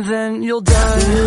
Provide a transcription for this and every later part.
and then you'll die.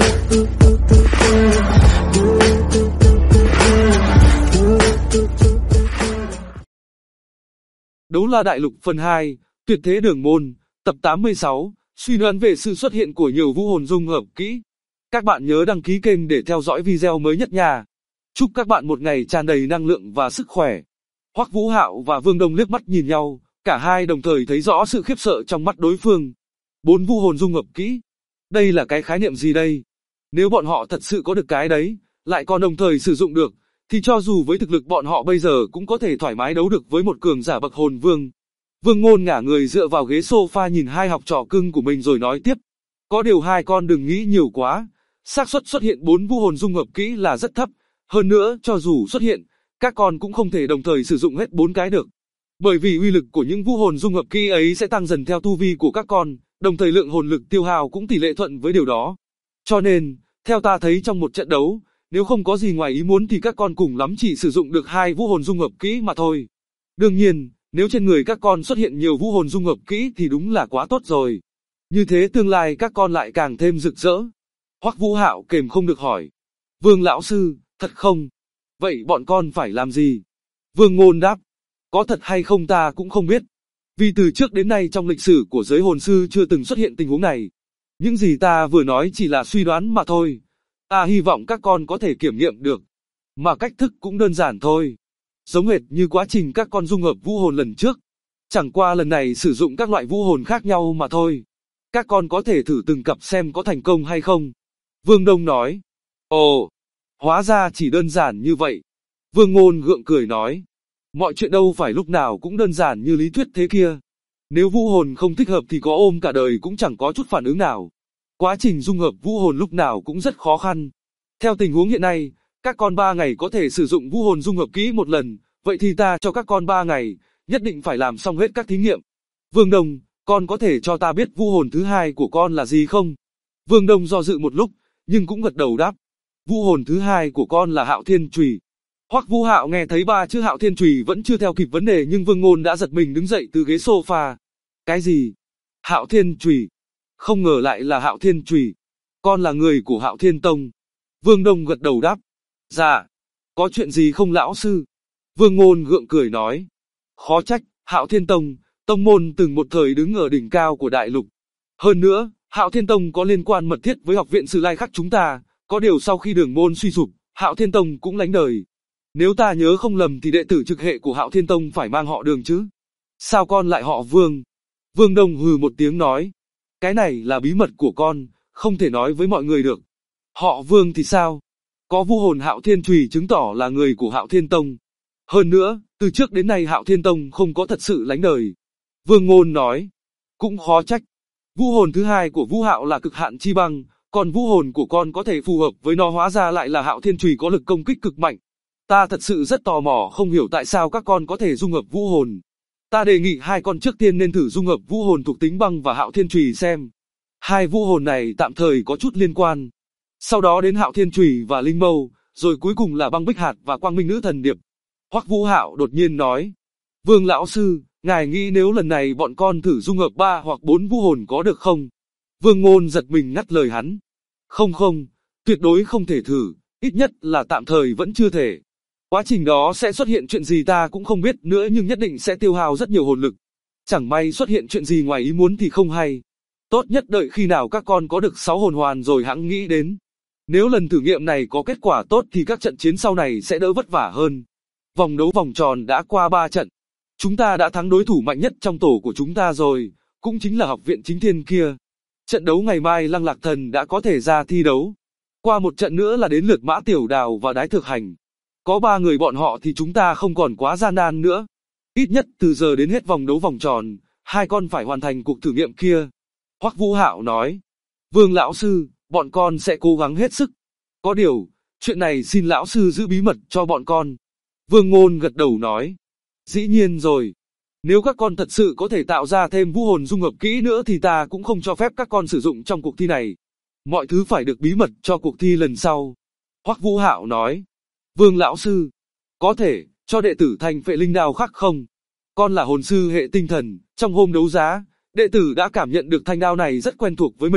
Đấu La Đại Lục phần 2, Tuyệt Thế Đường Môn, tập 86, suy đoán về sự xuất hiện của nhiều vũ hồn dung hợp kỹ. Các bạn nhớ đăng ký kênh để theo dõi video mới nhất nha. Chúc các bạn một ngày tràn đầy năng lượng và sức khỏe. Hoắc Vũ Hạo và Vương Đông liếc mắt nhìn nhau, cả hai đồng thời thấy rõ sự khiếp sợ trong mắt đối phương. 4 vũ hồn dung hợp kỹ. Đây là cái khái niệm gì đây? Nếu bọn họ thật sự có được cái đấy, lại còn đồng thời sử dụng được, thì cho dù với thực lực bọn họ bây giờ cũng có thể thoải mái đấu được với một cường giả bậc hồn vương. Vương Ngôn ngả người dựa vào ghế sofa nhìn hai học trò cưng của mình rồi nói tiếp. Có điều hai con đừng nghĩ nhiều quá, xác suất xuất hiện 4 vũ hồn dung hợp kỹ là rất thấp, hơn nữa cho dù xuất hiện, các con cũng không thể đồng thời sử dụng hết 4 cái được. Bởi vì uy lực của những vũ hồn dung hợp kỹ ấy sẽ tăng dần theo tu vi của các con, đồng thời lượng hồn lực tiêu hao cũng tỷ lệ thuận với điều đó. Cho nên, theo ta thấy trong một trận đấu, nếu không có gì ngoài ý muốn thì các con cùng lắm chỉ sử dụng được 2 vũ hồn dung hợp kỹ mà thôi. Đương nhiên, nếu trên người các con xuất hiện nhiều vũ hồn dung hợp kỹ thì đúng là quá tốt rồi. Như thế tương lai các con lại càng thêm rực rỡ. Hoắc Vũ Hạo kềm không được hỏi. Vương lão sư, thật không? Vậy bọn con phải làm gì? Vương Ngôn đáp. Có thật hay không ta cũng không biết. Vì từ trước đến nay trong lịch sử của giới hồn sư chưa từng xuất hiện tình huống này. Những gì ta vừa nói chỉ là suy đoán mà thôi. Ta hy vọng các con có thể kiểm nghiệm được. Mà cách thức cũng đơn giản thôi. Giống hệt như quá trình các con dung hợp vũ hồn lần trước. Chẳng qua lần này sử dụng các loại vũ hồn khác nhau mà thôi. Các con có thể thử từng cặp xem có thành công hay không. Vương Đông nói. Ồ, hóa ra chỉ đơn giản như vậy. Vương Ngôn gượng cười nói. Mọi chuyện đâu phải lúc nào cũng đơn giản như lý thuyết thế kia. Nếu vũ hồn không thích hợp thì có ôm cả đời cũng chẳng có chút phản ứng nào. Quá trình dung hợp vũ hồn lúc nào cũng rất khó khăn. Theo tình huống hiện nay, các con 3 ngày có thể sử dụng vũ hồn dung hợp kỹ một lần, vậy thì ta cho các con 3 ngày, nhất định phải làm xong hết các thí nghiệm. Vương Đông, con có thể cho ta biết vũ hồn thứ hai của con là gì không? Vương Đông do dự một lúc, nhưng cũng gật đầu đáp. Vũ hồn thứ hai của con là Hạo Thiên Chùy. Hoắc Vũ Hạo nghe thấy 3 chữ Hạo Thiên Chùy vẫn chưa theo kịp vấn đề nhưng Vương Ngôn đã giật mình đứng dậy từ ghế sofa. Cái gì? Hạo Thiên Chùy? Không ngờ lại là Hạo Thiên Chùy. Con là người của Hạo Thiên Tông. Vương Đông gật đầu đáp. Dạ. Có chuyện gì không lão sư? Vương Ngôn gượng cười nói. Khó trách, Hạo Thiên Tông, tông môn từng một thời đứng ở đỉnh cao của đại lục. Hơn nữa, Hạo Thiên Tông có liên quan mật thiết với học viện Sử Lai Khắc chúng ta, có điều sau khi đường môn suy sụp, Hạo Thiên Tông cũng lánh đời. Nếu ta nhớ không lầm thì đệ tử trực hệ của Hạo Thiên Tông phải mang họ Đường chứ? Sao con lại họ Vương? Vương Đông hừ một tiếng nói. Cái này là bí mật của con, không thể nói với mọi người được. Họ Vương thì sao? Có vũ hồn Hạo Thiên Chùy chứng tỏ là người của Hạo Thiên Tông. Hơn nữa, từ trước đến nay Hạo Thiên Tông không có thật sự lánh đời. Vương Ngôn nói. Cũng khó trách. Vũ hồn thứ hai của Vũ Hạo là cực hạn chi băng, còn vũ hồn của con có thể phù hợp với nó hóa ra lại là Hạo Thiên Chùy có lực công kích cực mạnh. Ta thật sự rất tò mò không hiểu tại sao các con có thể dung hợp vũ hồn. Ta đề nghị hai con trước tiên nên thử dung hợp vũ hồn thuộc tính băng và Hạo Thiên Chùy xem. Hai vũ hồn này tạm thời có chút liên quan. Sau đó đến Hạo Thiên Chùy và Linh Mâu, rồi cuối cùng là băng bích hạt và Quang Minh Nữ Thần Điệp. Hoắc Vũ Hạo đột nhiên nói. Vương lão sư, ngài nghĩ nếu lần này bọn con thử dung hợp 3 hoặc 4 vũ hồn có được không? Vương Ngôn giật mình ngắt lời hắn. Không, tuyệt đối không thể thử, ít nhất là tạm thời vẫn chưa thể. Quá trình đó sẽ xuất hiện chuyện gì ta cũng không biết nữa nhưng nhất định sẽ tiêu hao rất nhiều hồn lực. Chẳng may xuất hiện chuyện gì ngoài ý muốn thì không hay. Tốt nhất đợi khi nào các con có được 6 hồn hoàn rồi hẵng nghĩ đến. Nếu lần thử nghiệm này có kết quả tốt thì các trận chiến sau này sẽ đỡ vất vả hơn. Vòng đấu vòng tròn đã qua 3 trận. Chúng ta đã thắng đối thủ mạnh nhất trong tổ của chúng ta rồi, cũng chính là học viện Chính Thiên kia. Trận đấu ngày mai Lăng Lạc Thần đã có thể ra thi đấu. Qua một trận nữa là đến lượt Mã Tiểu Đào và Đái Thực Hành. Có 3 người bọn họ thì chúng ta không còn quá gian nan nữa. Ít nhất từ giờ đến hết vòng đấu vòng tròn, hai con phải hoàn thành cuộc thử nghiệm kia. Hoắc Vũ Hạo nói. Vương lão sư, bọn con sẽ cố gắng hết sức. Có điều, chuyện này xin lão sư giữ bí mật cho bọn con. Vương Ngôn gật đầu nói. Dĩ nhiên rồi. Nếu các con thật sự có thể tạo ra thêm vũ hồn dung hợp kỹ nữa thì ta cũng không cho phép các con sử dụng trong cuộc thi này. Mọi thứ phải được bí mật cho cuộc thi lần sau. Hoắc Vũ Hạo nói. Vương lão sư, có thể cho đệ tử thành phệ linh đao khác không? Con là hồn sư hệ tinh thần, trong hôm đấu giá, đệ tử đã cảm nhận được thanh đao này rất quen thuộc với mình,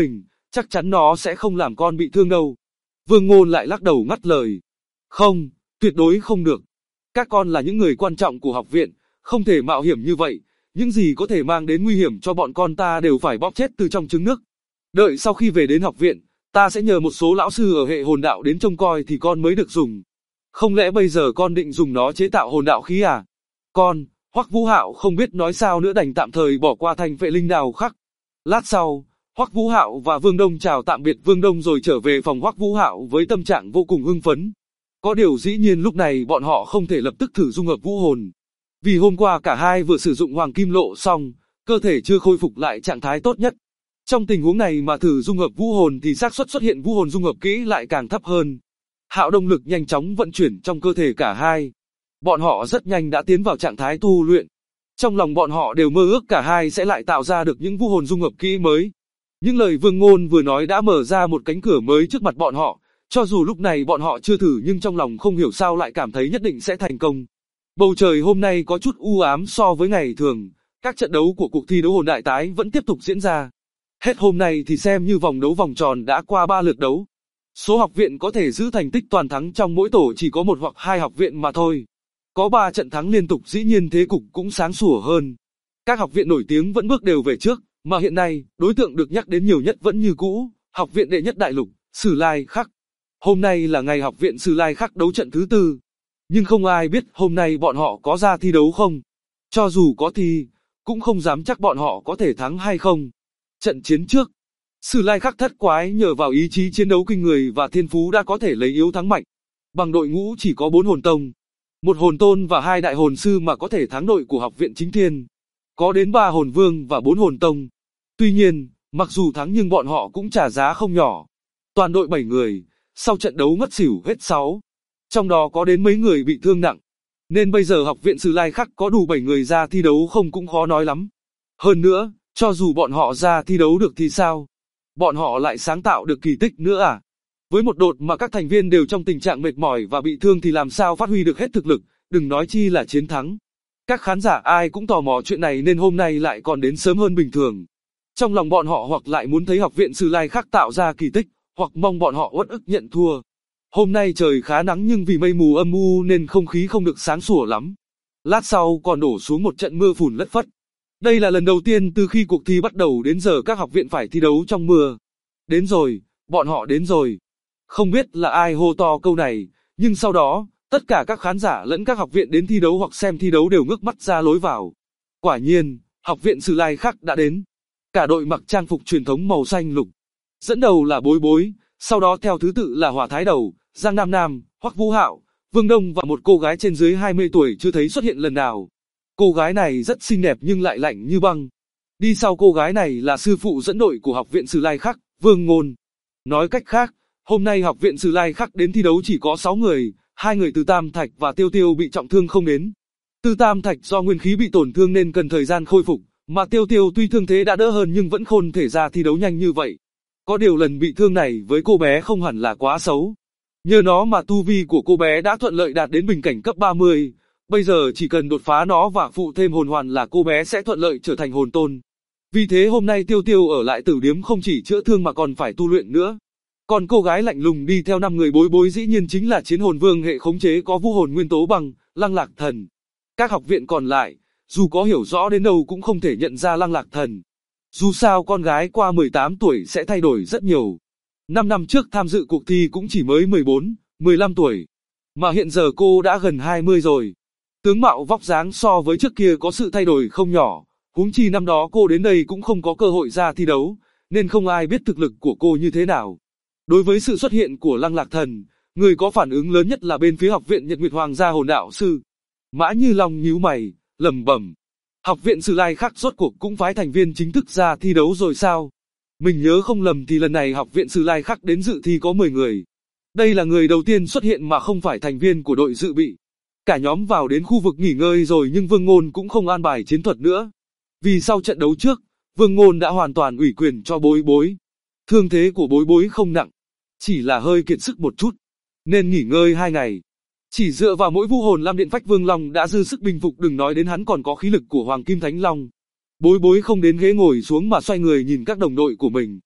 chắc chắn nó sẽ không làm con bị thương đâu. Vương Ngôn lại lắc đầu ngắt lời. Không, tuyệt đối không được. Các con là những người quan trọng của học viện, không thể mạo hiểm như vậy, những gì có thể mang đến nguy hiểm cho bọn con ta đều phải bóp chết từ trong trứng nước. Đợi sau khi về đến học viện, ta sẽ nhờ một số lão sư ở hệ hồn đạo đến trông coi thì con mới được dùng. Không lẽ bây giờ con định dùng nó chế tạo hồn đạo khí à? Con, Hoắc Vũ Hạo không biết nói sao nữa đành tạm thời bỏ qua thành vệ linh đào khắc. Lát sau, Hoắc Vũ Hạo và Vương Đông chào tạm biệt Vương Đông rồi trở về phòng Hoắc Vũ Hạo với tâm trạng vô cùng hưng phấn. Có điều dĩ nhiên lúc này bọn họ không thể lập tức thử dung hợp vũ hồn. Vì hôm qua cả hai vừa sử dụng hoàng kim lộ xong, cơ thể chưa khôi phục lại trạng thái tốt nhất. Trong tình huống này mà thử dung hợp vũ hồn thì xác suất xuất hiện vũ hồn dung hợp kỹ lại càng thấp hơn. Hạo động lực nhanh chóng vận chuyển trong cơ thể cả hai. Bọn họ rất nhanh đã tiến vào trạng thái tu luyện. Trong lòng bọn họ đều mơ ước cả hai sẽ lại tạo ra được những vũ hồn dung hợp kỹ mới. Những lời Vương Ngôn vừa nói đã mở ra một cánh cửa mới trước mặt bọn họ. Cho dù lúc này bọn họ chưa thử nhưng trong lòng không hiểu sao lại cảm thấy nhất định sẽ thành công. Bầu trời hôm nay có chút u ám so với ngày thường. Các trận đấu của cuộc thi đấu hồn đại tái vẫn tiếp tục diễn ra. Hết hôm nay thì xem như vòng đấu vòng tròn đã qua 3 lượt đấu. Số học viện có thể giữ thành tích toàn thắng trong mỗi tổ chỉ có 1 hoặc 2 học viện mà thôi. Có 3 trận thắng liên tục dĩ nhiên thế cục cũng sáng sủa hơn. Các học viện nổi tiếng vẫn bước đều về trước, mà hiện nay, đối tượng được nhắc đến nhiều nhất vẫn như cũ, học viện đệ nhất đại lục, Sử Lai Khắc. Hôm nay là ngày học viện Sử Lai Khắc đấu trận thứ 4. Nhưng không ai biết hôm nay bọn họ có ra thi đấu không. Cho dù có thi, cũng không dám chắc bọn họ có thể thắng hay không. Trận chiến trước, Sử Lai Khắc thất quái nhờ vào ý chí chiến đấu kinh người và thiên phú đã có thể lấy yếu thắng mạnh. Bằng đội ngũ chỉ có 4 hồn tông, 1 hồn tôn và 2 đại hồn sư mà có thể thắng đội của học viện Chính Thiên. Có đến 3 hồn vương và 4 hồn tông. Tuy nhiên, mặc dù thắng nhưng bọn họ cũng trả giá không nhỏ. Toàn đội 7 người, sau trận đấu ngất xỉu hết 6. Trong đó có đến mấy người bị thương nặng. Nên bây giờ học viện Sử Lai Khắc có đủ 7 người ra thi đấu không cũng khó nói lắm. Hơn nữa, cho dù bọn họ ra thi đấu được thì sao? Bọn họ lại sáng tạo được kỳ tích nữa à? Với một đột mà các thành viên đều trong tình trạng mệt mỏi và bị thương thì làm sao phát huy được hết thực lực, đừng nói chi là chiến thắng. Các khán giả ai cũng tò mò chuyện này nên hôm nay lại còn đến sớm hơn bình thường. Trong lòng bọn họ hoặc lại muốn thấy học viện Sử Lai Khắc tạo ra kỳ tích, hoặc mong bọn họ uất ức nhận thua. Hôm nay trời khá nắng nhưng vì mây mù âm u nên không khí không được sáng sủa lắm. Lát sau còn đổ xuống một trận mưa phùn lất phất. Đây là lần đầu tiên từ khi cuộc thi bắt đầu đến giờ các học viện phải thi đấu trong mưa. Đến rồi, bọn họ đến rồi. Không biết là ai hô to câu này, nhưng sau đó, tất cả các khán giả lẫn các học viện đến thi đấu hoặc xem thi đấu đều ngước mắt ra lối vào. Quả nhiên, học viện Sử Lai Khắc đã đến. Cả đội mặc trang phục truyền thống màu xanh lục. Dẫn đầu là Bối Bối, sau đó theo thứ tự là Hỏa Thái Đầu, Giang Nam Nam, Hoắc Vũ Hạo, Vương Đông và một cô gái trên dưới 20 tuổi chưa thấy xuất hiện lần nào. Cô gái này rất xinh đẹp nhưng lại lạnh như băng. Đi sau cô gái này là sư phụ dẫn đội của học viện Sử Lai Khắc, Vương Ngôn. Nói cách khác, hôm nay học viện Sử Lai Khắc đến thi đấu chỉ có 6 người, 2 người từ Tam Thạch và Tiêu Tiêu bị trọng thương không đến. Từ Tam Thạch do nguyên khí bị tổn thương nên cần thời gian khôi phục, mà Tiêu Tiêu tuy thương thế đã đỡ hơn nhưng vẫn khôn thể ra thi đấu nhanh như vậy. Có điều lần bị thương này với cô bé không hẳn là quá xấu. Nhờ nó mà tu vi của cô bé đã thuận lợi đạt đến bình cảnh cấp 30. Bây giờ chỉ cần đột phá nó và phụ thêm hồn hoàn là cô bé sẽ thuận lợi trở thành hồn tôn. Vì thế hôm nay Tiêu Tiêu ở lại tử điếm không chỉ chữa thương mà còn phải tu luyện nữa. Còn cô gái lạnh lùng đi theo 5 người Bối Bối dĩ nhiên chính là chiến hồn vương hệ khống chế có vũ hồn nguyên tố bằng, Lăng Lạc Thần. Các học viện còn lại, dù có hiểu rõ đến đâu cũng không thể nhận ra Lăng Lạc Thần. Dù sao con gái qua 18 tuổi sẽ thay đổi rất nhiều. 5 năm trước tham dự cuộc thi cũng chỉ mới 14, 15 tuổi. Mà hiện giờ cô đã gần 20 rồi. Tướng mạo vóc dáng so với trước kia có sự thay đổi không nhỏ. Huống chi năm đó cô đến đây cũng không có cơ hội ra thi đấu, nên không ai biết thực lực của cô như thế nào. Đối với sự xuất hiện của Lăng Lạc Thần, người có phản ứng lớn nhất là bên phía học viện Nhật Nguyệt Hoàng gia hồn đạo sư. Mã Như Long nhíu mày, lẩm bẩm. Học viện Sử Lai Khắc rốt cuộc cũng phái thành viên chính thức ra thi đấu rồi sao? Mình nhớ không lầm thì lần này học viện Sử Lai Khắc đến dự thi có 10 người. Đây là người đầu tiên xuất hiện mà không phải thành viên của đội dự bị. Cả nhóm vào đến khu vực nghỉ ngơi rồi nhưng Vương Ngôn cũng không an bài chiến thuật nữa. Vì sau trận đấu trước, Vương Ngôn đã hoàn toàn ủy quyền cho Bối Bối. Thương thế của Bối Bối không nặng, chỉ là hơi kiệt sức một chút, nên nghỉ ngơi 2 ngày. Chỉ dựa vào mỗi vũ hồn Lam Điện Phách Vương Long đã dư sức bình phục, đừng nói đến hắn còn có khí lực của Hoàng Kim Thánh Long. Bối Bối không đến ghế ngồi xuống mà xoay người nhìn các đồng đội của mình.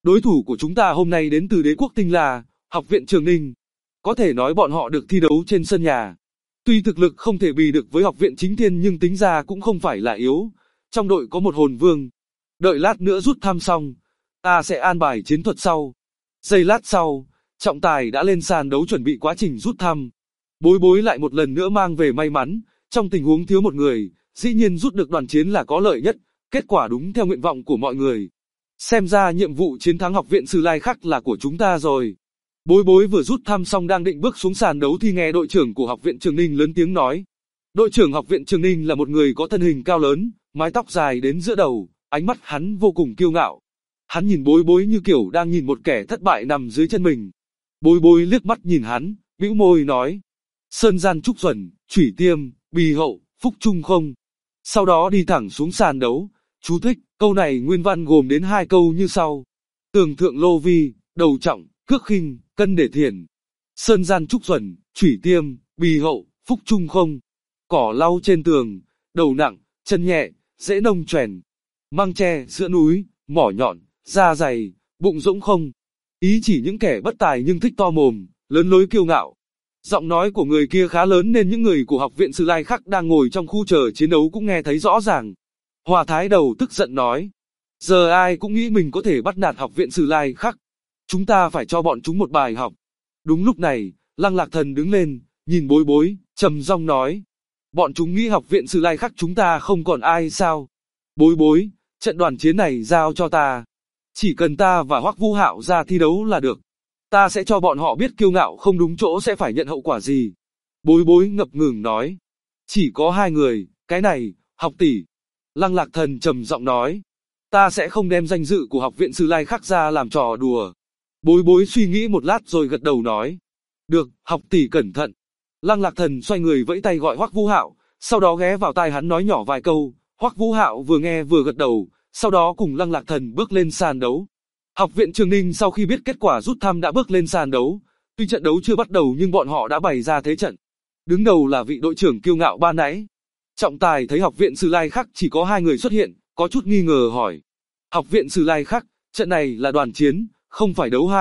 Đối thủ của chúng ta hôm nay đến từ Đế quốc Tinh La, Học viện Trường Ninh. Có thể nói bọn họ được thi đấu trên sân nhà. Tuy thực lực không thể bì được với Học viện Chính Thiên nhưng tính ra cũng không phải là yếu. Trong đội có một hồn vương. Đợi lát nữa rút thăm xong, ta sẽ an bài chiến thuật sau. Giây lát sau, trọng tài đã lên sàn đấu chuẩn bị quá trình rút thăm. Bối bối lại một lần nữa mang về may mắn, trong tình huống thiếu một người, dĩ nhiên rút được đoàn chiến là có lợi nhất, kết quả đúng theo nguyện vọng của mọi người. Xem ra nhiệm vụ chiến thắng Học viện Sử Lai Khắc là của chúng ta rồi. Bối bối vừa rút thăm xong đang định bước xuống sàn đấu thì nghe đội trưởng của Học viện Trường Ninh lớn tiếng nói. Đội trưởng Học viện Trường Ninh là một người có thân hình cao lớn, mái tóc dài đến giữa đầu, ánh mắt hắn vô cùng kiêu ngạo. Hắn nhìn bối bối như kiểu đang nhìn một kẻ thất bại nằm dưới chân mình. Bối bối liếc mắt nhìn hắn, bĩu môi nói. Sơn gian trúc duẩn, chủy tiêm, bì hậu, phúc trung không. Sau đó đi thẳng xuống sàn đấu. Chú thích, câu này nguyên văn gồm đến 2 câu như sau. Tường thượng lô vi, đầu trọng, cước khinh, cân để thiền. Sơn gian trúc duẩn, chủy tiêm, bì hậu, phúc trung không. Cỏ lau trên tường, đầu nặng, chân nhẹ, dễ nông choèn. Măng tre giữa núi, mỏ nhọn, da dày, bụng rỗng không. Ý chỉ những kẻ bất tài nhưng thích to mồm, lớn lối kiêu ngạo. Giọng nói của người kia khá lớn nên những người của Học viện Sử Lai Khắc đang ngồi trong khu chờ chiến đấu cũng nghe thấy rõ ràng. Hòa Thái Đầu tức giận nói. Giờ ai cũng nghĩ mình có thể bắt nạt Học viện Sử Lai Khắc. Chúng ta phải cho bọn chúng một bài học. Đúng lúc này, Lăng Lạc Thần đứng lên, nhìn bối bối, trầm giọng nói. Bọn chúng nghĩ Học viện Sử Lai Khắc chúng ta không còn ai sao? Bối bối, trận đoàn chiến này giao cho ta. Chỉ cần ta và Hoắc Vũ Hạo ra thi đấu là được. Ta sẽ cho bọn họ biết kiêu ngạo không đúng chỗ sẽ phải nhận hậu quả gì. Bối bối ngập ngừng nói. Chỉ có 2 người, cái này, Học tỷ. Lăng Lạc Thần trầm giọng nói. Ta sẽ không đem danh dự của Học viện Sử Lai Khắc ra làm trò đùa. Bối bối suy nghĩ một lát rồi gật đầu nói. Được, Học tỷ cẩn thận. Lăng Lạc Thần xoay người vẫy tay gọi Hoắc Vũ Hạo, sau đó ghé vào tai hắn nói nhỏ vài câu. Hoắc Vũ Hạo vừa nghe vừa gật đầu, sau đó cùng Lăng Lạc Thần bước lên sàn đấu. Học viện Trường Ninh sau khi biết kết quả rút thăm đã bước lên sàn đấu. Tuy trận đấu chưa bắt đầu nhưng bọn họ đã bày ra thế trận. Đứng đầu là vị đội trưởng kiêu ngạo ban nãy. Trọng tài thấy Học viện Sử Lai Khắc chỉ có 2 người xuất hiện, có chút nghi ngờ hỏi. Học viện Sử Lai Khắc, trận này là đoàn chiến, không phải đấu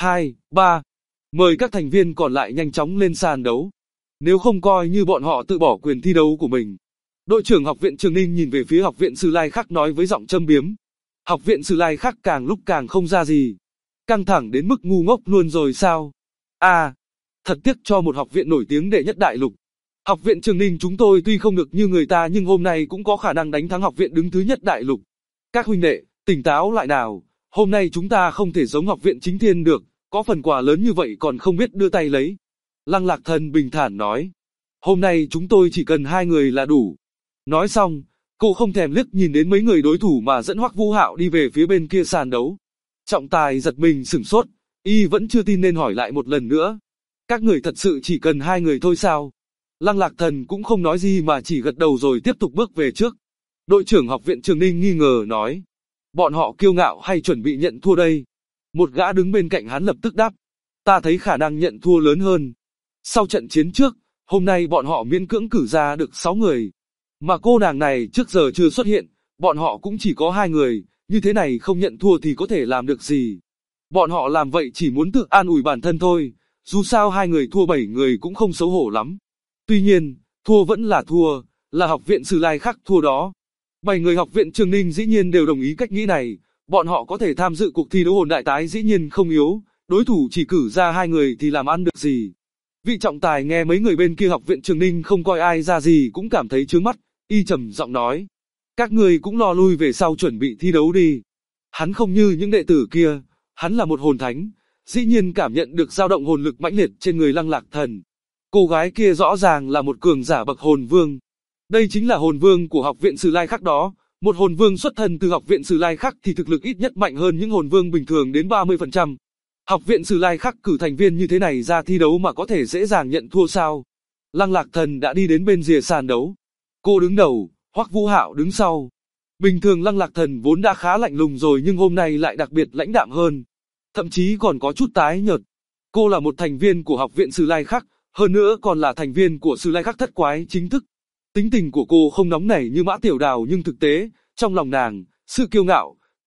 2-2-3. Mời các thành viên còn lại nhanh chóng lên sàn đấu. Nếu không coi như bọn họ tự bỏ quyền thi đấu của mình. Đội trưởng Học viện Trường Ninh nhìn về phía Học viện Sử Lai Khắc nói với giọng châm biếm. Học viện Sử Lai Khắc càng lúc càng không ra gì. Căng thẳng đến mức ngu ngốc luôn rồi sao? À, thật tiếc cho một học viện nổi tiếng đệ nhất đại lục. Học viện Trường Ninh chúng tôi tuy không được như người ta nhưng hôm nay cũng có khả năng đánh thắng học viện đứng thứ nhất đại lục. Các huynh đệ, tỉnh táo lại nào. Hôm nay chúng ta không thể giống Học viện Chính Thiên được, có phần quà lớn như vậy còn không biết đưa tay lấy. Lăng Lạc Thần bình thản nói. Hôm nay chúng tôi chỉ cần 2 người là đủ. Nói xong, cô không thèm liếc nhìn đến mấy người đối thủ mà dẫn Hoắc Vũ Hạo đi về phía bên kia sàn đấu. Trọng tài giật mình sửng sốt, y vẫn chưa tin nên hỏi lại một lần nữa. Các người thật sự chỉ cần 2 người thôi sao? Lăng Lạc Thần cũng không nói gì mà chỉ gật đầu rồi tiếp tục bước về trước. Đội trưởng Học viện Trường Ninh nghi ngờ nói. Bọn họ kiêu ngạo hay chuẩn bị nhận thua đây? Một gã đứng bên cạnh hắn lập tức đáp. Ta thấy khả năng nhận thua lớn hơn. Sau trận chiến trước, hôm nay bọn họ miễn cưỡng cử ra được 6 người. Mà cô nàng này trước giờ chưa xuất hiện, bọn họ cũng chỉ có 2 người, như thế này không nhận thua thì có thể làm được gì. Bọn họ làm vậy chỉ muốn tự an ủi bản thân thôi, dù sao 2 người thua 7 người cũng không xấu hổ lắm. Tuy nhiên, thua vẫn là thua, là Học viện Sử Lai Khắc thua đó. 7 người Học viện Trường Ninh dĩ nhiên đều đồng ý cách nghĩ này, bọn họ có thể tham dự cuộc thi đấu hồn đại tái dĩ nhiên không yếu, đối thủ chỉ cử ra 2 người thì làm ăn được gì. Vị trọng tài nghe mấy người bên kia Học viện Trường Ninh không coi ai ra gì cũng cảm thấy chướng mắt, y trầm giọng nói. Các người cũng lo lui về sau chuẩn bị thi đấu đi. Hắn không như những đệ tử kia, hắn là một hồn thánh, dĩ nhiên cảm nhận được dao động hồn lực mãnh liệt trên người Lăng Lạc Thần. Cô gái kia rõ ràng là một cường giả bậc hồn vương. Đây chính là hồn vương của Học viện Sử Lai Khắc đó. Một hồn vương xuất thân từ Học viện Sử Lai Khắc thì thực lực ít nhất mạnh hơn những hồn vương bình thường đến 30%. Học viện Sử Lai Khắc cử thành viên như thế này ra thi đấu mà có thể dễ dàng nhận thua sao? Lăng Lạc Thần đã đi đến bên rìa sàn đấu. Cô đứng đầu, Hoắc Vũ Hạo đứng sau. Bình thường Lăng Lạc Thần vốn đã khá lạnh lùng rồi nhưng hôm nay lại đặc biệt lãnh đạm hơn. Thậm chí còn có chút tái nhợt. Cô là một thành viên của Học viện Sử Lai Khắc, hơn nữa còn là thành viên của Sử Lai Khắc thất quái chính thức. Tính tình của cô không nóng nảy như Mã Tiểu Đào nhưng thực tế, trong lòng nàng, sự kiêu ngạo,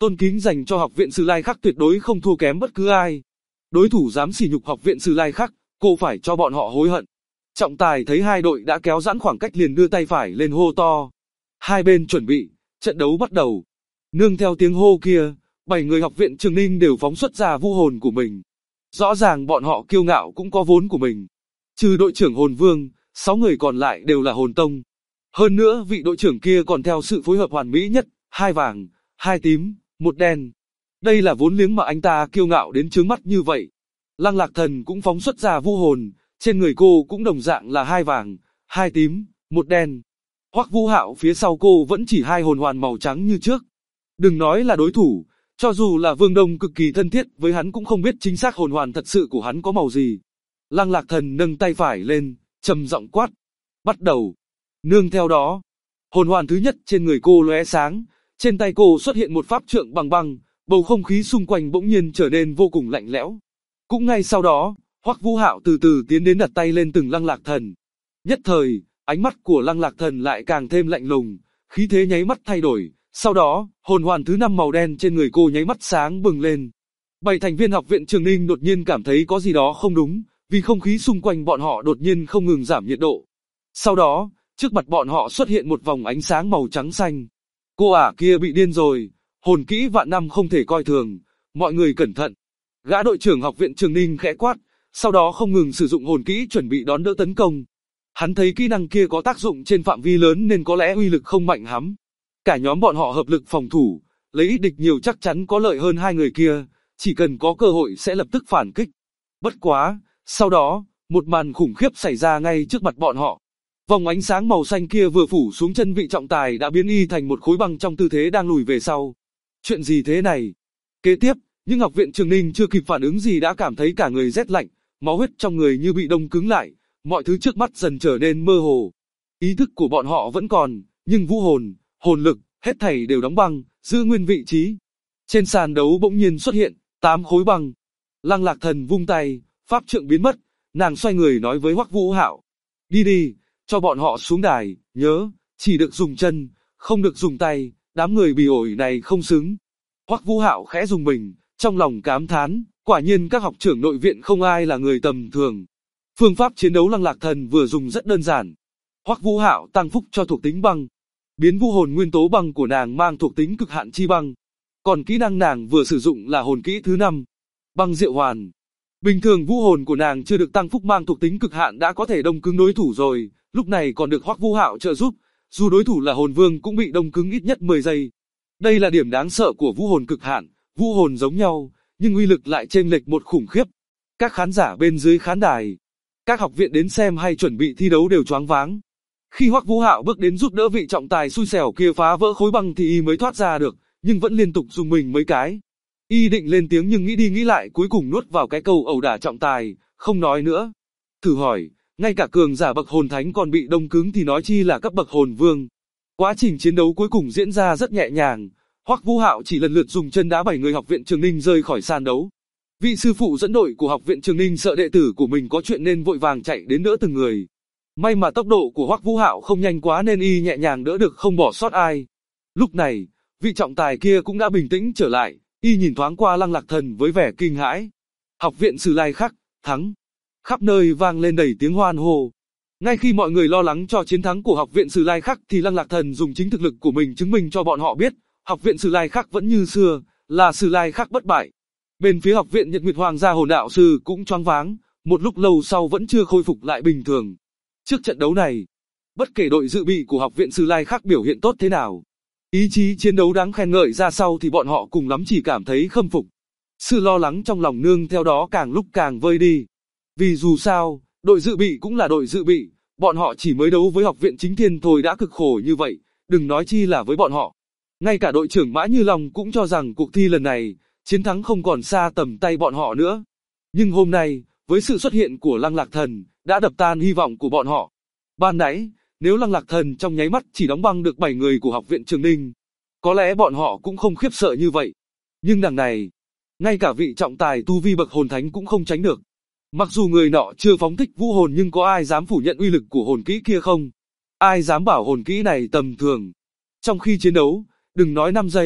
tôn kính dành cho học viện Sử Lai Khắc tuyệt đối không thua kém bất cứ ai. Đối thủ dám sỉ nhục học viện Sử Lai Khắc, cô phải cho bọn họ hối hận. Trọng tài thấy hai đội đã kéo giãn khoảng cách liền đưa tay phải lên hô to. Hai bên chuẩn bị, trận đấu bắt đầu. Nương theo tiếng hô kia, 7 người học viện Trường Ninh đều phóng xuất ra vũ hồn của mình. Rõ ràng bọn họ kiêu ngạo cũng có vốn của mình. Trừ đội trưởng Hồn Vương, 6 người còn lại đều là hồn tông. Hơn nữa vị đội trưởng kia còn theo sự phối hợp hoàn mỹ nhất, 2 vàng, 2 tím, 1 đen. Đây là vốn liếng mà anh ta kiêu ngạo đến chướng mắt như vậy. Lăng Lạc Thần cũng phóng xuất ra vũ hồn, trên người cô cũng đồng dạng là 2 vàng, 2 tím, 1 đen. Hoắc Vũ Hạo phía sau cô vẫn chỉ 2 hồn hoàn màu trắng như trước. Đừng nói là đối thủ, cho dù là Vương Đông cực kỳ thân thiết với hắn cũng không biết chính xác hồn hoàn thật sự của hắn có màu gì. Lăng Lạc Thần nâng tay phải lên, trầm giọng quát. Bắt đầu. Nương theo đó, hồn hoàn thứ nhất trên người cô lóe sáng, trên tay cô xuất hiện một pháp trượng bằng băng, bầu không khí xung quanh bỗng nhiên trở nên vô cùng lạnh lẽo. Cũng ngay sau đó, Hoắc Vũ Hạo từ từ tiến đến đặt tay lên từng Lăng Lạc Thần. Nhất thời, ánh mắt của Lăng Lạc Thần lại càng thêm lạnh lùng, khí thế nháy mắt thay đổi. Sau đó, hồn hoàn thứ 5 màu đen trên người cô nháy mắt sáng bừng lên. 7 thành viên học viện Trường Ninh đột nhiên cảm thấy có gì đó không đúng, vì không khí xung quanh bọn họ đột nhiên không ngừng giảm nhiệt độ. Sau đó, trước mặt bọn họ xuất hiện một vòng ánh sáng màu trắng xanh. Cô ả kia bị điên rồi, hồn kỹ vạn năm không thể coi thường, mọi người cẩn thận. Gã đội trưởng học viện Trường Ninh khẽ quát, sau đó không ngừng sử dụng hồn kỹ chuẩn bị đón đỡ tấn công. Hắn thấy kỹ năng kia có tác dụng trên phạm vi lớn nên có lẽ uy lực không mạnh lắm. Cả nhóm bọn họ hợp lực phòng thủ, lấy ít địch nhiều chắc chắn có lợi hơn 2 người kia, chỉ cần có cơ hội sẽ lập tức phản kích. Bất quá, sau đó, một màn khủng khiếp xảy ra ngay trước mặt bọn họ. Vòng ánh sáng màu xanh kia vừa phủ xuống chân vị trọng tài đã biến y thành một khối băng trong tư thế đang lùi về sau. Chuyện gì thế này? Kế tiếp, nhưng học viện Trường Ninh chưa kịp phản ứng gì đã cảm thấy cả người rét lạnh, máu huyết trong người như bị đông cứng lại, mọi thứ trước mắt dần trở nên mơ hồ. Ý thức của bọn họ vẫn còn, nhưng vũ hồn, hồn lực, hết thảy đều đóng băng, giữ nguyên vị trí. Trên sàn đấu bỗng nhiên xuất hiện 8 khối băng. Lăng Lạc Thần vung tay, pháp trượng biến mất, nàng xoay người nói với Hoắc Vũ Hạo: "Đi đi, cho bọn họ xuống đài, nhớ, chỉ được dùng chân, không được dùng tay, đám người bỉ ổi này không xứng." Hoắc Vũ Hạo khẽ rùng mình, trong lòng cảm thán, quả nhiên các học trưởng nội viện không ai là người tầm thường. Phương pháp chiến đấu Lăng Lạc Thần vừa dùng rất đơn giản. Hoắc Vũ Hạo tăng phúc cho thuộc tính băng, biến vũ hồn nguyên tố băng của nàng mang thuộc tính cực hạn chi băng. Còn kỹ năng nàng vừa sử dụng là hồn kỹ thứ 5, băng diệu hoàn. Bình thường vũ hồn của nàng chưa được tăng phúc mang thuộc tính cực hạn đã có thể đông cứng đối thủ rồi, lúc này còn được Hoắc Vũ Hạo trợ giúp, dù đối thủ là hồn vương cũng bị đông cứng ít nhất 10 giây. Đây là điểm đáng sợ của vũ hồn cực hạn, vũ hồn giống nhau, nhưng uy lực lại chênh lệch một khủng khiếp. Các khán giả bên dưới khán đài, các học viện đến xem hay chuẩn bị thi đấu đều choáng váng. Khi Hoắc Vũ Hạo bước đến giúp đỡ vị trọng tài xui xẻo kia phá vỡ khối băng thì y mới thoát ra được, nhưng vẫn liên tục dùng mình mấy cái. Y định lên tiếng nhưng nghĩ đi nghĩ lại cuối cùng nuốt vào cái câu ẩu đả trọng tài, không nói nữa. Thử hỏi, ngay cả cường giả bậc hồn thánh còn bị đông cứng thì nói chi là cấp bậc hồn vương. Quá trình chiến đấu cuối cùng diễn ra rất nhẹ nhàng. Hoắc Vũ Hạo chỉ lần lượt dùng chân đá 7 người học viện Trường Ninh rơi khỏi sàn đấu. Vị sư phụ dẫn đội của học viện Trường Ninh sợ đệ tử của mình có chuyện nên vội vàng chạy đến đỡ từng người. May mà tốc độ của Hoắc Vũ Hạo không nhanh quá nên y nhẹ nhàng đỡ được không bỏ sót ai. Lúc này, vị trọng tài kia cũng đã bình tĩnh trở lại, y nhìn thoáng qua Lăng Lạc Thần với vẻ kinh hãi. Học viện Sử Lai Khắc, thắng. Khắp nơi vang lên đầy tiếng hoan hô. Ngay khi mọi người lo lắng cho chiến thắng của học viện Sử Lai Khắc thì Lăng Lạc Thần dùng chính thực lực của mình chứng minh cho bọn họ biết, học viện Sử Lai Khắc vẫn như xưa, là Sử Lai Khắc bất bại. Bên phía học viện Nhật Nguyệt Hoàng gia hồn đạo sư cũng choáng váng, một lúc lâu sau vẫn chưa khôi phục lại bình thường. Trước trận đấu này, bất kể đội dự bị của học viện Sử Lai Khắc biểu hiện tốt thế nào, ý chí chiến đấu đáng khen ngợi ra sau thì bọn họ cùng lắm chỉ cảm thấy khâm phục. Sự lo lắng trong lòng nương theo đó càng lúc càng vơi đi. Vì dù sao, đội dự bị cũng là đội dự bị, bọn họ chỉ mới đấu với học viện Chính Thiên thôi đã cực khổ như vậy, đừng nói chi là với bọn họ. Ngay cả đội trưởng Mã Như Long cũng cho rằng cuộc thi lần này, chiến thắng không còn xa tầm tay bọn họ nữa. Nhưng hôm nay, với sự xuất hiện của Lăng Lạc Thần, đã đập tan hy vọng của bọn họ. Ban nãy, nếu Lăng Lạc Thần trong nháy mắt chỉ đóng băng được 7 người của học viện Trường Ninh, có lẽ bọn họ cũng không khiếp sợ như vậy. Nhưng đằng này, ngay cả vị trọng tài tu vi bậc hồn thánh cũng không tránh được. Mặc dù người nọ chưa phóng thích vũ hồn nhưng có ai dám phủ nhận uy lực của hồn kỹ kia không? Ai dám bảo hồn kỹ này tầm thường? Trong khi chiến đấu, đừng nói 5 giây,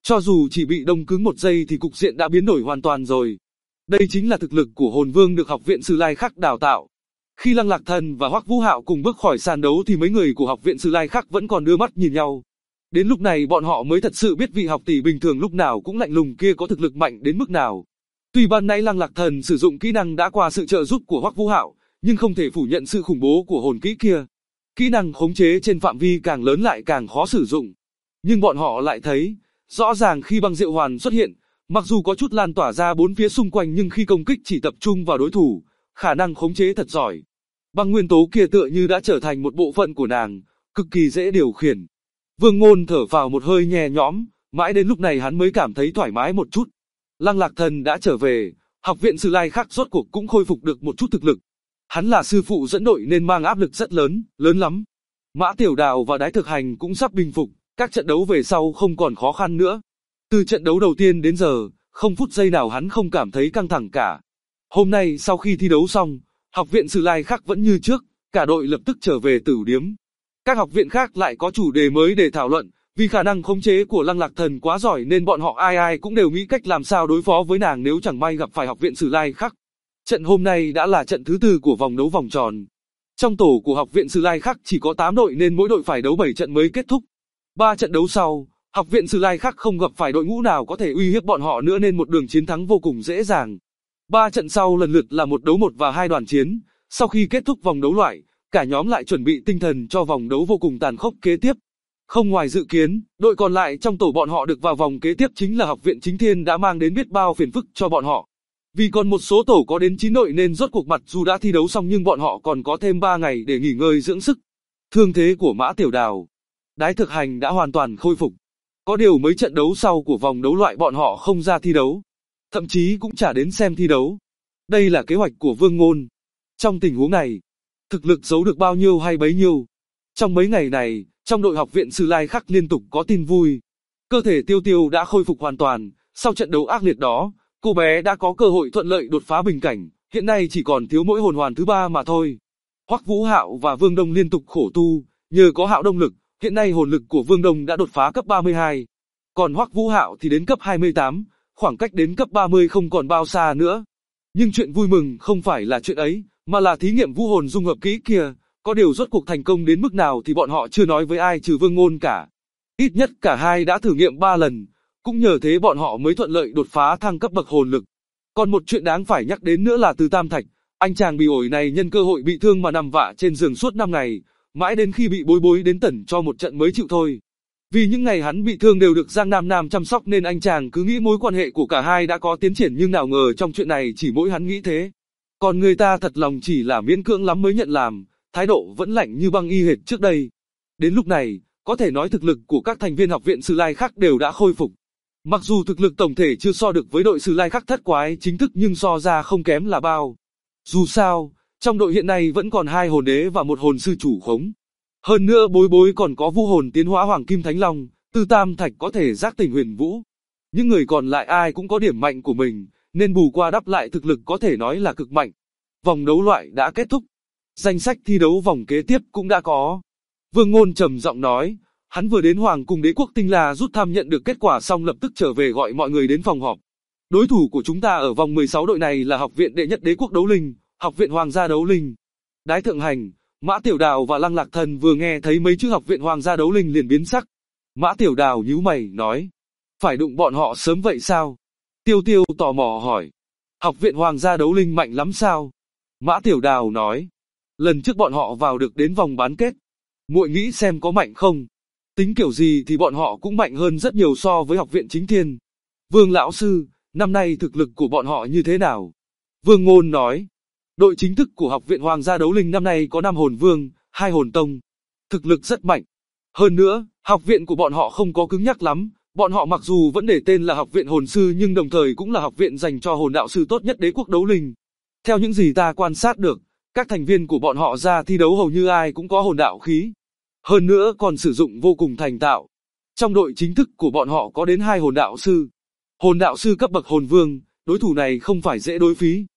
Cho dù chỉ bị đông cứng một giây thì cục diện đã biến đổi hoàn toàn rồi. Đây chính là thực lực của hồn vương được học viện Sử Lai Khắc đào tạo. Khi Lăng Lạc Thần và Hoắc Vũ Hạo cùng bước khỏi sàn đấu thì mấy người của học viện Sử Lai Khắc vẫn còn đưa mắt nhìn nhau. Đến lúc này bọn họ mới thật sự biết vị học tỷ bình thường lúc nào cũng lạnh lùng kia có thực lực mạnh đến mức nào. Tuy ban nãy Lăng Lạc Thần sử dụng kỹ năng đã qua sự trợ giúp của Hoắc Vũ Hạo, nhưng không thể phủ nhận sự khủng bố của hồn kỹ kia. Kỹ năng khống chế trên phạm vi càng lớn lại càng khó sử dụng. Nhưng bọn họ lại thấy, rõ ràng khi băng diệu hoàn xuất hiện, mặc dù có chút lan tỏa ra bốn phía xung quanh nhưng khi công kích chỉ tập trung vào đối thủ, khả năng khống chế thật giỏi. Băng nguyên tố kia tựa như đã trở thành một bộ phận của nàng, cực kỳ dễ điều khiển. Vương Ngôn thở vào một hơi nhẹ nhõm, mãi đến lúc này hắn mới cảm thấy thoải mái một chút. Lăng Lạc Thần đã trở về, học viện Sử Lai Khắc rốt cuộc cũng khôi phục được một chút thực lực. Hắn là sư phụ dẫn đội nên mang áp lực rất lớn, lớn lắm. Mã Tiểu Đào và Đái Thực Hành cũng sắp bình phục, các trận đấu về sau không còn khó khăn nữa. Từ trận đấu đầu tiên đến giờ, không phút giây nào hắn không cảm thấy căng thẳng cả. Hôm nay sau khi thi đấu xong, học viện Sử Lai Khắc vẫn như trước, cả đội lập tức trở về Tửu Điếm. Các học viện khác lại có chủ đề mới để thảo luận, vì khả năng khống chế của Lăng Lạc Thần quá giỏi nên bọn họ ai ai cũng đều nghĩ cách làm sao đối phó với nàng nếu chẳng may gặp phải học viện Sử Lai Khắc. Trận hôm nay đã là trận thứ 4 của vòng đấu vòng tròn. Trong tổ của học viện Sử Lai Khắc chỉ có 8 đội nên mỗi đội phải đấu 7 trận mới kết thúc. 3 trận đấu sau, học viện Sử Lai Khắc không gặp phải đội ngũ nào có thể uy hiếp bọn họ nữa nên một đường chiến thắng vô cùng dễ dàng. 3 trận sau lần lượt là 1 đấu 1 và 2 đoàn chiến. Sau khi kết thúc vòng đấu loại, cả nhóm lại chuẩn bị tinh thần cho vòng đấu vô cùng tàn khốc kế tiếp. Không ngoài dự kiến, đội còn lại trong tổ bọn họ được vào vòng kế tiếp chính là học viện Chính Thiên đã mang đến biết bao phiền phức cho bọn họ. Vì còn một số tổ có đến 9 đội nên rốt cuộc mặc dù đã thi đấu xong nhưng bọn họ còn có thêm 3 ngày để nghỉ ngơi dưỡng sức. Thương thế của Mã Tiểu Đào, Đái Thực Hành đã hoàn toàn khôi phục. Có điều mấy trận đấu sau của vòng đấu loại bọn họ không ra thi đấu. Thậm chí cũng chả đến xem thi đấu. Đây là kế hoạch của Vương Ngôn. Trong tình huống này, thực lực giấu được bao nhiêu hay bấy nhiêu. Trong mấy ngày này, trong đội học viện Sử Lai Khắc liên tục có tin vui. Cơ thể Tiêu Tiêu đã khôi phục hoàn toàn, sau trận đấu ác liệt đó, cô bé đã có cơ hội thuận lợi đột phá bình cảnh, hiện nay chỉ còn thiếu mỗi hồn hoàn thứ 3 mà thôi. Hoắc Vũ Hạo và Vương Đông liên tục khổ tu, nhờ có Hạo Đông lực, hiện nay hồn lực của Vương Đông đã đột phá cấp 32. Còn Hoắc Vũ Hạo thì đến cấp 28, khoảng cách đến cấp 30 không còn bao xa nữa. Nhưng chuyện vui mừng không phải là chuyện ấy, mà là thí nghiệm vũ hồn dung hợp kỹ kia, có điều rốt cuộc thành công đến mức nào thì bọn họ chưa nói với ai trừ Vương Ngôn cả. Ít nhất cả hai đã thử nghiệm 3 lần, cũng nhờ thế bọn họ mới thuận lợi đột phá thăng cấp bậc hồn lực. Còn một chuyện đáng phải nhắc đến nữa là Từ Tam Thạch, anh chàng bị ổi này nhân cơ hội bị thương mà nằm vạ trên giường suốt 5 ngày, mãi đến khi bị bối bối đến tẩn cho một trận mới chịu thôi. Vì những ngày hắn bị thương đều được Giang Nam Nam chăm sóc nên anh chàng cứ nghĩ mối quan hệ của cả hai đã có tiến triển nhưng nào ngờ trong chuyện này chỉ mỗi hắn nghĩ thế. Còn người ta thật lòng chỉ là miễn cưỡng lắm mới nhận làm, thái độ vẫn lạnh như băng y hệt trước đây. Đến lúc này, có thể nói thực lực của các thành viên học viện Sử Lai Khắc đều đã khôi phục. Mặc dù thực lực tổng thể chưa so được với đội Sử Lai Khắc thất quái chính thức nhưng so ra không kém là bao. Dù sao, trong đội hiện nay vẫn còn 2 hồn đế và 1 hồn sư chủ khống. Hơn nữa bối bối còn có vũ hồn tiến hóa Hoàng Kim Thánh Long, Từ Tam Thạch có thể giác tỉnh huyền vũ. Những người còn lại ai cũng có điểm mạnh của mình, nên bù qua đắp lại thực lực có thể nói là cực mạnh. Vòng đấu loại đã kết thúc. Danh sách thi đấu vòng kế tiếp cũng đã có. Vương Ngôn trầm giọng nói, hắn vừa đến Hoàng cung Đế quốc Tinh La rút thăm nhận được kết quả xong lập tức trở về gọi mọi người đến phòng họp. Đối thủ của chúng ta ở vòng 16 đội này là học viện đệ nhất Đế quốc đấu linh, học viện Hoàng gia đấu linh. Đái Thượng Hành, Mã Tiểu Đào và Lăng Lạc Thần vừa nghe thấy mấy chữ học viện Hoàng gia đấu linh liền biến sắc. Mã Tiểu Đào nhíu mày nói, phải đụng bọn họ sớm vậy sao? Tiêu Tiêu tò mò hỏi, học viện Hoàng gia đấu linh mạnh lắm sao? Mã Tiểu Đào nói, lần trước bọn họ vào được đến vòng bán kết. Muội nghĩ xem có mạnh không? Tính kiểu gì thì bọn họ cũng mạnh hơn rất nhiều so với học viện Chính Thiên. Vương lão sư, năm nay thực lực của bọn họ như thế nào? Vương Ngôn nói, đội chính thức của học viện Hoàng gia đấu linh năm nay có 5 hồn vương, 2 hồn tông. Thực lực rất mạnh. Hơn nữa, học viện của bọn họ không có cứng nhắc lắm. Bọn họ mặc dù vẫn để tên là học viện hồn sư nhưng đồng thời cũng là học viện dành cho hồn đạo sư tốt nhất Đế quốc đấu linh. Theo những gì ta quan sát được, các thành viên của bọn họ ra thi đấu hầu như ai cũng có hồn đạo khí. Hơn nữa còn sử dụng vô cùng thành thạo. Trong đội chính thức của bọn họ có đến 2 hồn đạo sư. Hồn đạo sư cấp bậc hồn vương, đối thủ này không phải dễ đối phí.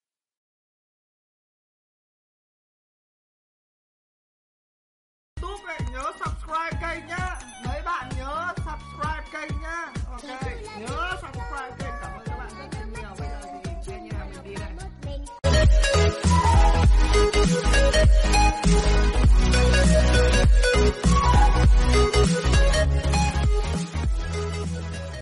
Nhớ subscribe